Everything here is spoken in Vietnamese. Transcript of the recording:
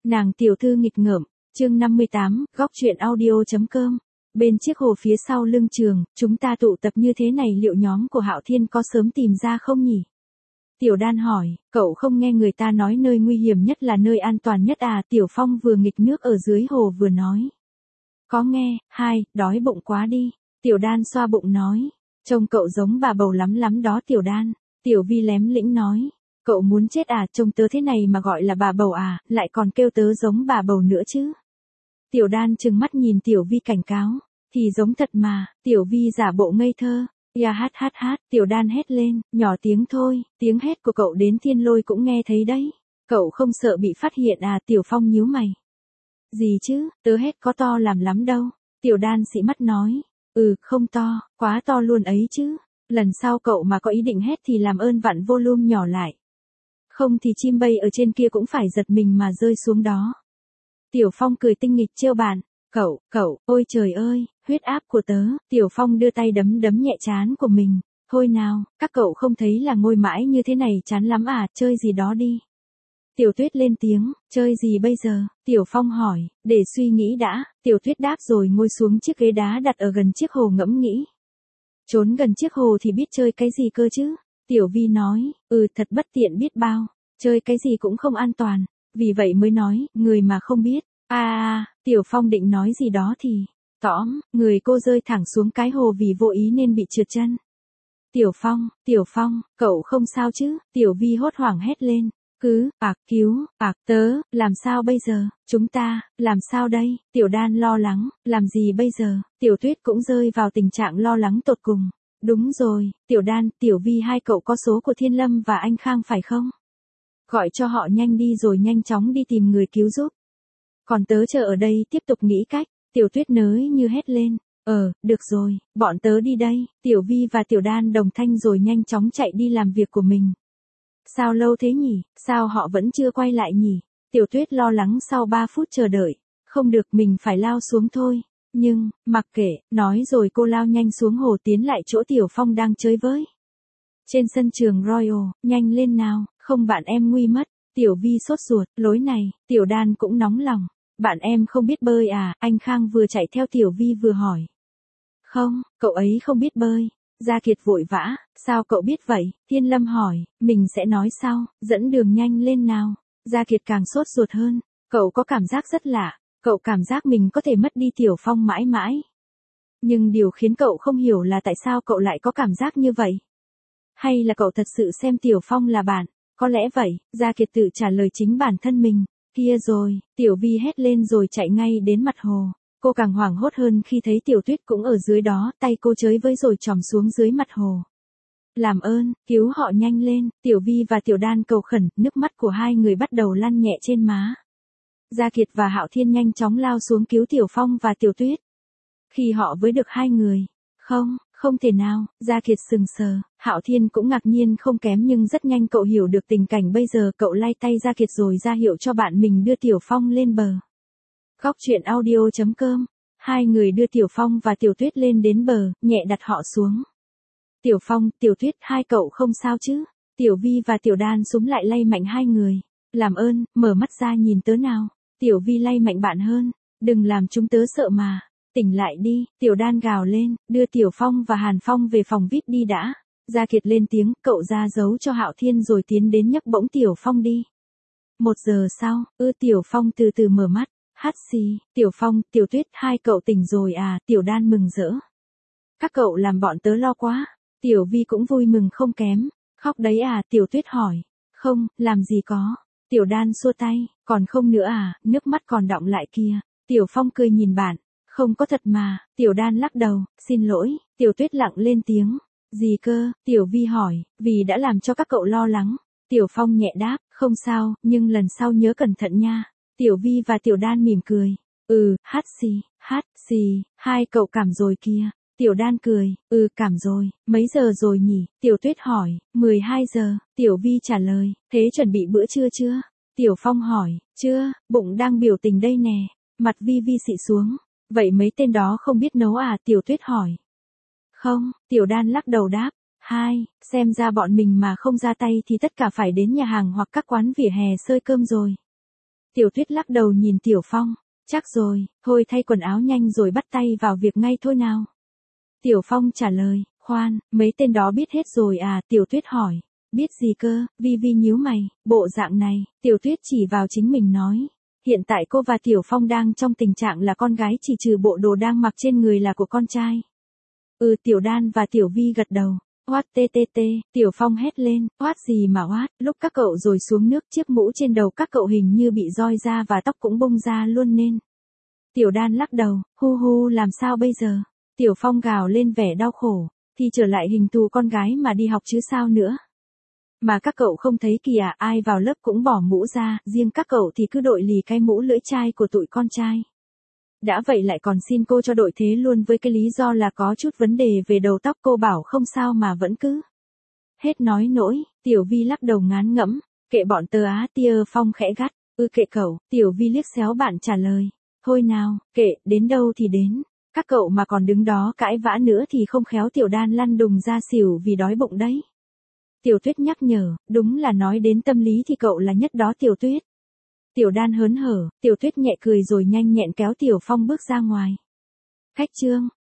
Nàng tiểu thư nghịch ngợm, chương 58, góc truyện audio.com. Bên chiếc hồ phía sau lưng trường, chúng ta tụ tập như thế này liệu nhóm của Hạo Thiên có sớm tìm ra không nhỉ? Tiểu Đan hỏi, cậu không nghe người ta nói nơi nguy hiểm nhất là nơi an toàn nhất à? Tiểu Phong vừa nghịch nước ở dưới hồ vừa nói. Có nghe, đói bụng quá đi. Tiểu Đan xoa bụng nói, trông cậu giống bà bầu lắm đó Tiểu Đan. Tiểu Vi lém lĩnh nói, cậu muốn chết à, trông tớ thế này mà gọi là bà bầu à, lại còn kêu tớ giống bà bầu nữa chứ. Tiểu Đan trừng mắt nhìn Tiểu Vi cảnh cáo, thì giống thật mà. Tiểu Vi giả bộ ngây thơ, ya hát, Tiểu Đan hét lên, nhỏ tiếng thôi, tiếng hét của cậu đến Thiên Lôi cũng nghe thấy đấy. Cậu không sợ bị phát hiện à? Tiểu Phong nhíu mày. Gì chứ, tớ hét có to làm lắm đâu. Tiểu Đan xị mắt nói, không to, quá to luôn ấy chứ. Lần sau cậu mà có ý định hét thì làm ơn vặn volume nhỏ lại. Không thì chim bay ở trên kia cũng phải giật mình mà rơi xuống đó. Tiểu Phong cười tinh nghịch trêu bạn. Cậu, ôi trời ơi, huyết áp của tớ. Tiểu Phong đưa tay đấm nhẹ trán của mình. Thôi nào, các cậu không thấy là ngồi mãi như thế này chán lắm à, chơi gì đó đi. Tiểu Tuyết lên tiếng, chơi gì bây giờ? Tiểu Phong hỏi, để suy nghĩ đã. Tiểu Tuyết đáp rồi ngồi xuống chiếc ghế đá đặt ở gần chiếc hồ ngẫm nghĩ. Trốn gần chiếc hồ thì biết chơi cái gì cơ chứ? Tiểu Vi nói, thật bất tiện biết bao, chơi cái gì cũng không an toàn, vì vậy mới nói, người mà không biết. Tiểu Phong định nói gì đó thì, người cô rơi thẳng xuống cái hồ vì vô ý nên bị trượt chân. Tiểu Phong, cậu không sao chứ? Tiểu Vi hốt hoảng hét lên, cứu, tớ, làm sao bây giờ, chúng ta, làm sao đây? Tiểu Đan lo lắng, làm gì bây giờ? Tiểu Tuyết cũng rơi vào tình trạng lo lắng tột cùng. Đúng rồi, Tiểu Đan, Tiểu Vi hai cậu có số của Thiên Lâm và anh Khang phải không? Gọi cho họ nhanh đi rồi nhanh chóng đi tìm người cứu giúp. Còn tớ chờ ở đây tiếp tục nghĩ cách. Tiểu Tuyết nới như hét lên. Được rồi, bọn tớ đi đây. Tiểu Vi và Tiểu Đan đồng thanh rồi nhanh chóng chạy đi làm việc của mình. Sao lâu thế nhỉ? Sao họ vẫn chưa quay lại nhỉ? Tiểu Tuyết lo lắng sau 3 phút chờ đợi. Không được, mình phải lao xuống thôi. Nhưng, mặc kệ, nói rồi cô lao nhanh xuống hồ tiến lại chỗ Tiểu Phong đang chơi với. Trên sân trường Royal, nhanh lên nào, không bạn em nguy mất. Tiểu Vi sốt ruột, lối này. Tiểu Đan cũng nóng lòng. Bạn em không biết bơi à? Anh Khang vừa chạy theo Tiểu Vi vừa hỏi. Không, cậu ấy không biết bơi. Gia Kiệt vội vã, sao cậu biết vậy? Thiên Lâm hỏi, mình sẽ nói sau, dẫn đường nhanh lên nào. Gia Kiệt càng sốt ruột hơn, cậu có cảm giác rất lạ, cậu cảm giác mình có thể mất đi Tiểu Phong mãi mãi. Nhưng điều khiến cậu không hiểu là tại sao cậu lại có cảm giác như vậy. Hay là cậu thật sự xem Tiểu Phong là bạn? Có lẽ vậy, Gia Kiệt tự trả lời chính bản thân mình. Kia rồi, Tiểu Vi hét lên rồi chạy ngay đến mặt hồ. Cô càng hoảng hốt hơn khi thấy Tiểu Tuyết cũng ở dưới đó, tay cô chới với rồi chòm xuống dưới mặt hồ. Làm ơn, cứu họ nhanh lên. Tiểu Vi và Tiểu Đan cầu khẩn, nước mắt của hai người bắt đầu lăn nhẹ trên má. Gia Kiệt và Hạo Thiên nhanh chóng lao xuống cứu Tiểu Phong và Tiểu Tuyết. Khi họ với được hai người, không thể nào. Gia Kiệt sừng sờ, Hạo Thiên cũng ngạc nhiên không kém nhưng rất nhanh cậu hiểu được tình cảnh bây giờ. Cậu lay tay Gia Kiệt rồi ra hiệu cho bạn mình đưa Tiểu Phong lên bờ. Góc truyện audio.com. Hai người đưa Tiểu Phong và Tiểu Tuyết lên đến bờ, nhẹ đặt họ xuống. Tiểu Phong, Tiểu Tuyết, hai cậu không sao chứ? Tiểu Vi và Tiểu Đan súng lại lay mạnh hai người. Làm ơn, mở mắt ra nhìn tớ nào. Tiểu Vi lay mạnh bạn hơn. Đừng làm chúng tớ sợ mà. Tỉnh lại đi. Tiểu Đan gào lên, đưa Tiểu Phong và Hàn Phong về phòng VIP đi đã. Gia Kiệt lên tiếng, cậu ra dấu cho Hạo Thiên rồi tiến đến nhấc bổng Tiểu Phong đi. 1 giờ sau, Tiểu Phong từ từ mở mắt. Hát xì, Tiểu Phong, Tiểu Tuyết, hai cậu tỉnh rồi à? Tiểu Đan mừng rỡ. Các cậu làm bọn tớ lo quá. Tiểu Vi cũng vui mừng không kém. Khóc đấy à? Tiểu Tuyết hỏi. Không, làm gì có. Tiểu Đan xua tay, còn không nữa à, nước mắt còn đọng lại kia. Tiểu Phong cười nhìn bạn. Không có thật mà. Tiểu Đan lắc đầu, xin lỗi. Tiểu Tuyết lặng lên tiếng. Gì cơ? Tiểu Vi hỏi, vì đã làm cho các cậu lo lắng. Tiểu Phong nhẹ đáp, không sao, nhưng lần sau nhớ cẩn thận nha. Tiểu Vi và Tiểu Đan mỉm cười. Hát xì, hai cậu cảm rồi kia. Tiểu Đan cười, cảm rồi, mấy giờ rồi nhỉ? Tiểu Tuyết hỏi, 12 giờ. Tiểu Vi trả lời, thế chuẩn bị bữa trưa chưa? Tiểu Phong hỏi, chưa, bụng đang biểu tình đây nè. Mặt Vi Vi xị xuống, vậy mấy tên đó không biết nấu à? Tiểu Tuyết hỏi. Không, Tiểu Đan lắc đầu đáp. Xem ra bọn mình mà không ra tay thì tất cả phải đến nhà hàng hoặc các quán vỉa hè xơi cơm rồi. Tiểu Tuyết lắc đầu nhìn Tiểu Phong. Chắc rồi, thôi thay quần áo nhanh rồi bắt tay vào việc ngay thôi nào. Tiểu Phong trả lời, khoan, mấy tên đó biết hết rồi à? Tiểu Tuyết hỏi. Biết gì cơ? Vi Vi nhíu mày, bộ dạng này, Tiểu Tuyết chỉ vào chính mình nói. Hiện tại cô và Tiểu Phong đang trong tình trạng là con gái chỉ trừ bộ đồ đang mặc trên người là của con trai. Tiểu Đan và Tiểu Vi gật đầu. Oát tê tê tê, Tiểu Phong hét lên, oát gì mà oát, lúc các cậu rồi xuống nước chiếc mũ trên đầu các cậu hình như bị roi ra và tóc cũng bung ra luôn nên. Tiểu Đan lắc đầu, hu hu làm sao bây giờ? Tiểu Phong gào lên vẻ đau khổ, thì trở lại hình thù con gái mà đi học chứ sao nữa. Mà các cậu không thấy kìa, ai vào lớp cũng bỏ mũ ra, riêng các cậu thì cứ đội lì cái mũ lưỡi chai của tụi con trai. Đã vậy lại còn xin cô cho đội thế luôn với cái lý do là có chút vấn đề về đầu tóc, cô bảo không sao mà vẫn cứ. Hết nói nỗi, Tiểu Vi lắc đầu ngán ngẫm, kệ bọn tớ á. Tia Phong khẽ gắt, kệ cậu. Tiểu Vi liếc xéo bạn trả lời, thôi nào, kệ, đến đâu thì đến, các cậu mà còn đứng đó cãi vã nữa thì không khéo Tiểu Đan lăn đùng ra xỉu vì đói bụng đấy. Tiểu Tuyết nhắc nhở, đúng là nói đến tâm lý thì cậu là nhất đó Tiểu Tuyết. Tiểu Đan hớn hở, Tiểu Tuyết nhẹ cười rồi nhanh nhẹn kéo Tiểu Phong bước ra ngoài. Khách trương.